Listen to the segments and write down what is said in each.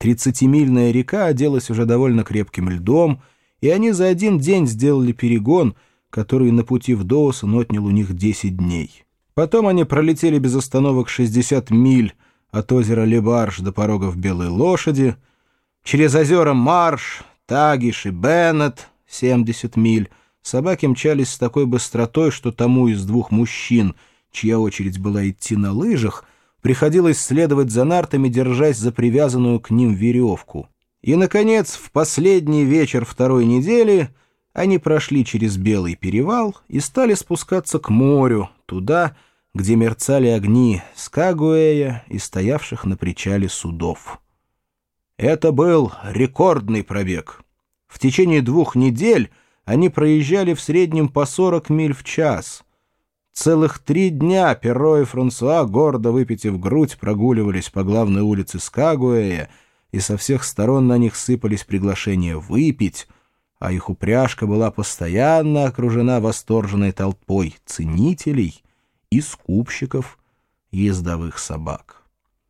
30-мильная река оделась уже довольно крепким льдом, и они за один день сделали перегон, который на пути в Доусон отнял у них 10 дней. Потом они пролетели без остановок 60 миль от озера Лебарж до порогов Белой Лошади, через озера Марш, Тагиш и Беннет 70 миль. Собаки мчались с такой быстротой, что тому из двух мужчин, чья очередь была идти на лыжах, приходилось следовать за нартами, держась за привязанную к ним веревку. И, наконец, в последний вечер второй недели они прошли через Белый перевал и стали спускаться к морю, туда, где мерцали огни Скагуэя и стоявших на причале судов. Это был рекордный пробег. В течение 2 недель они проезжали в среднем по 40 миль в час. Целых 3 дня Перро и Франсуа, гордо выпитив грудь, прогуливались по главной улице Скагуэя, и со всех сторон на них сыпались приглашения выпить, а их упряжка была постоянно окружена восторженной толпой ценителей и скупщиков ездовых собак.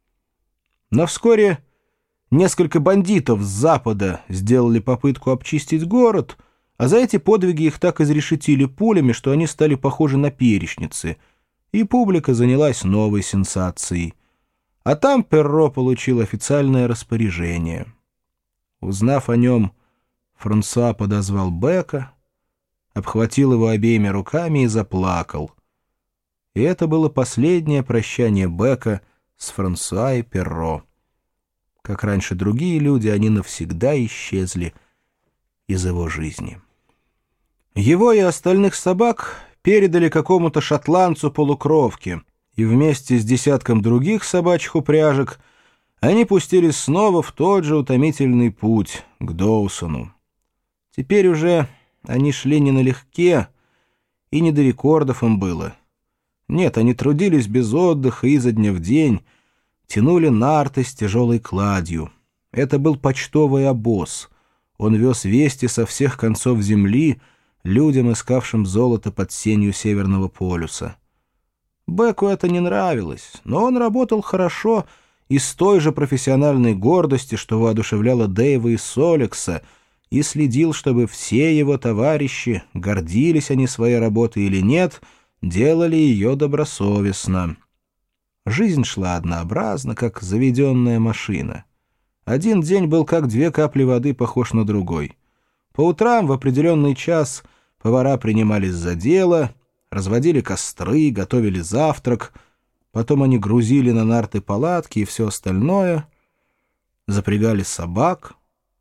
Но вскоре несколько бандитов с запада сделали попытку обчистить город, а за эти подвиги их так изрешетили пулями, что они стали похожи на перечницы, и публика занялась новой сенсацией. А там Перро получил официальное распоряжение. Узнав о нем, Франсуа подозвал Бека, обхватил его обеими руками и заплакал. И это было последнее прощание Бека с Франсуа и Перро. Как раньше другие люди, они навсегда исчезли из его жизни. Его и остальных собак передали какому-то шотландцу-полукровке, и вместе с десятком других собачьих упряжек они пустились снова в тот же утомительный путь к Доусону. Теперь уже они шли не налегке, и не до рекордов им было. Нет, они трудились без отдыха изо дня в день, тянули нарты с тяжелой кладью. Это был почтовый обоз. Он вез вести со всех концов земли людям, искавшим золото под сенью Северного полюса. Беку это не нравилось, но он работал хорошо и с той же профессиональной гордостью, что воодушевляло Дэйва и Соликса, и следил, чтобы все его товарищи, гордились они своей работой или нет, делали ее добросовестно. Жизнь шла однообразно, как заведенная машина. Один день был как 2 капли воды похож на другой. По утрам в определенный час повара принимались за дело, разводили костры, готовили завтрак, потом они грузили на нарты палатки и все остальное, запрягали собак.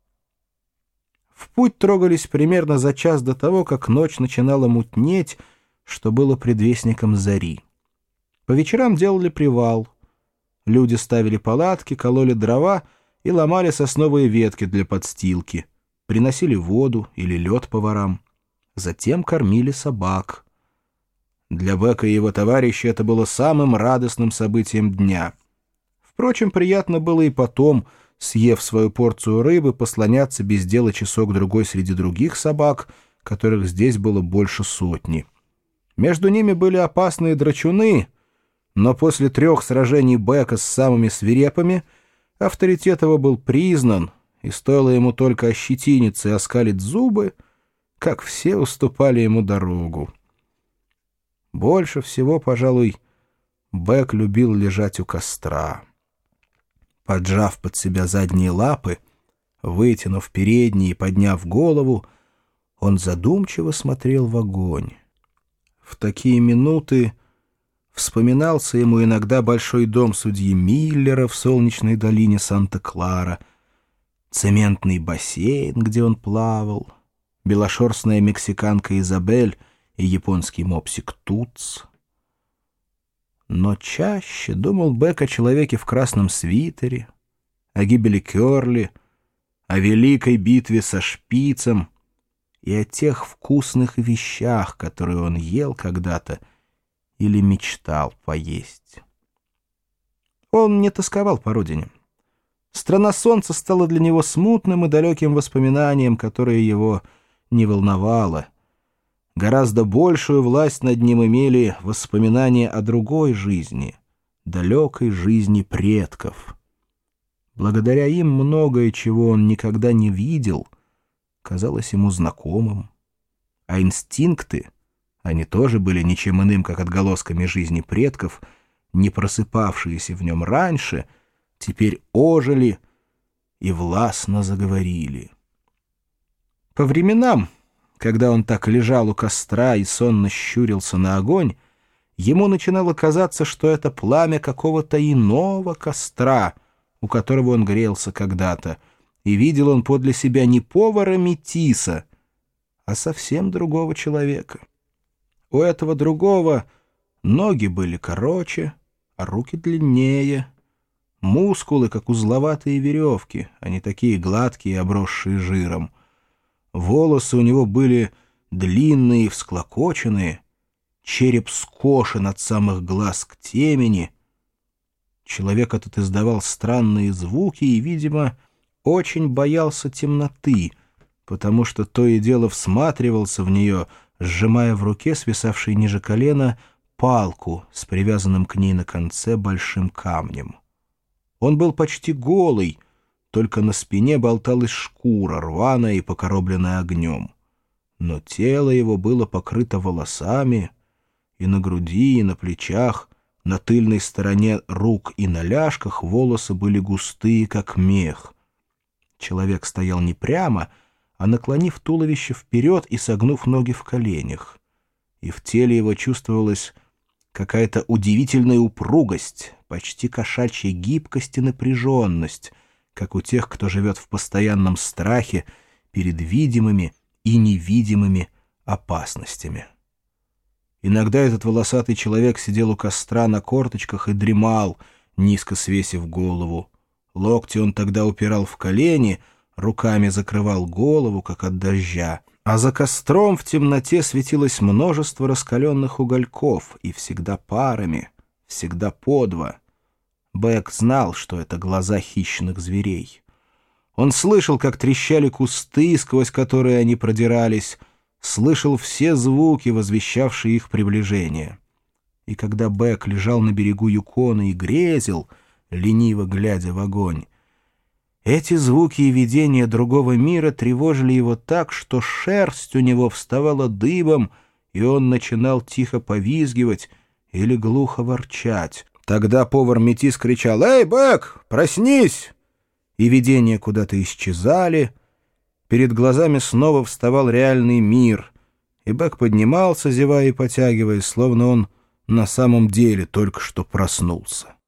В путь трогались примерно за час до того, как ночь начинала мутнеть, что было предвестником зари. По вечерам делали привал. Люди ставили палатки, кололи дрова и ломали сосновые ветки для подстилки, приносили воду или лед поварам. Затем кормили собак. Для Бека и его товарищей это было самым радостным событием дня. Впрочем, приятно было и потом, съев свою порцию рыбы, послоняться без дела часок-другой среди других собак, которых здесь было больше 100. Между ними были опасные драчуны, но после 3 сражений Бека с самыми свирепыми авторитет его был признан, и стоило ему только ощетиниться и оскалить зубы, как все уступали ему дорогу. Больше всего, пожалуй, Бек любил лежать у костра. Поджав под себя задние лапы, вытянув передние и подняв голову, он задумчиво смотрел в огонь. В такие минуты вспоминался ему иногда большой дом судьи Миллера в солнечной долине Санта-Клара, цементный бассейн, где он плавал, белошерстная мексиканка Изабель и японский мопсик Туц. Но чаще думал Бек о человеке в красном свитере, о гибели Кёрли, о великой битве со Шпицем и о тех вкусных вещах, которые он ел когда-то или мечтал поесть. Он не тосковал по родине. Страна солнца стала для него смутным и далеким воспоминанием, которое его не волновало. Гораздо большую власть над ним имели воспоминания о другой жизни, далекой жизни предков. Благодаря им многое, чего он никогда не видел, казалось ему знакомым. А инстинкты, они тоже были ничем иным, как отголосками жизни предков, не просыпавшиеся в нем раньше, теперь ожили и властно заговорили. По временам, когда он так лежал у костра и сонно щурился на огонь, ему начинало казаться, что это пламя какого-то иного костра, у которого он грелся когда-то, и видел он подле себя не повара Метиса, а совсем другого человека. У этого другого ноги были короче, а руки длиннее, мускулы, как узловатые веревки, а не такие гладкие и обросшие жиром. Волосы у него были длинные и всклокоченные, череп скошен от самых глаз к темени. Человек этот издавал странные звуки и, видимо, очень боялся темноты, потому что то и дело всматривался в нее, сжимая в руке, свисавшей ниже колена, палку с привязанным к ней на конце большим камнем. Он был почти голый, только на спине болталась шкура, рваная и покоробленная огнем. Но тело его было покрыто волосами, и на груди, и на плечах, на тыльной стороне рук и на ляжках волосы были густые, как мех. Человек стоял не прямо, а наклонив туловище вперед и согнув ноги в коленях. И в теле его чувствовалась какая-то удивительная упругость, почти кошачья гибкость и напряженность, как у тех, кто живет в постоянном страхе перед видимыми и невидимыми опасностями. Иногда этот волосатый человек сидел у костра на корточках и дремал, низко свесив голову. Локти он тогда упирал в колени, руками закрывал голову, как от дождя, а за костром в темноте светилось множество раскаленных угольков, и всегда парами, всегда по два. Бэк знал, что это глаза хищных зверей. Он слышал, как трещали кусты, сквозь которые они продирались, слышал все звуки, возвещавшие их приближение. И когда Бэк лежал на берегу Юкона и грезил, лениво глядя в огонь, эти звуки и видения другого мира тревожили его так, что шерсть у него вставала дыбом, и он начинал тихо повизгивать или глухо ворчать. Тогда повар Метис кричал: «Эй, Бэк, проснись!» И видения куда-то исчезали. Перед глазами снова вставал реальный мир, и Бэк поднимался, зевая и потягиваясь, словно он на самом деле только что проснулся.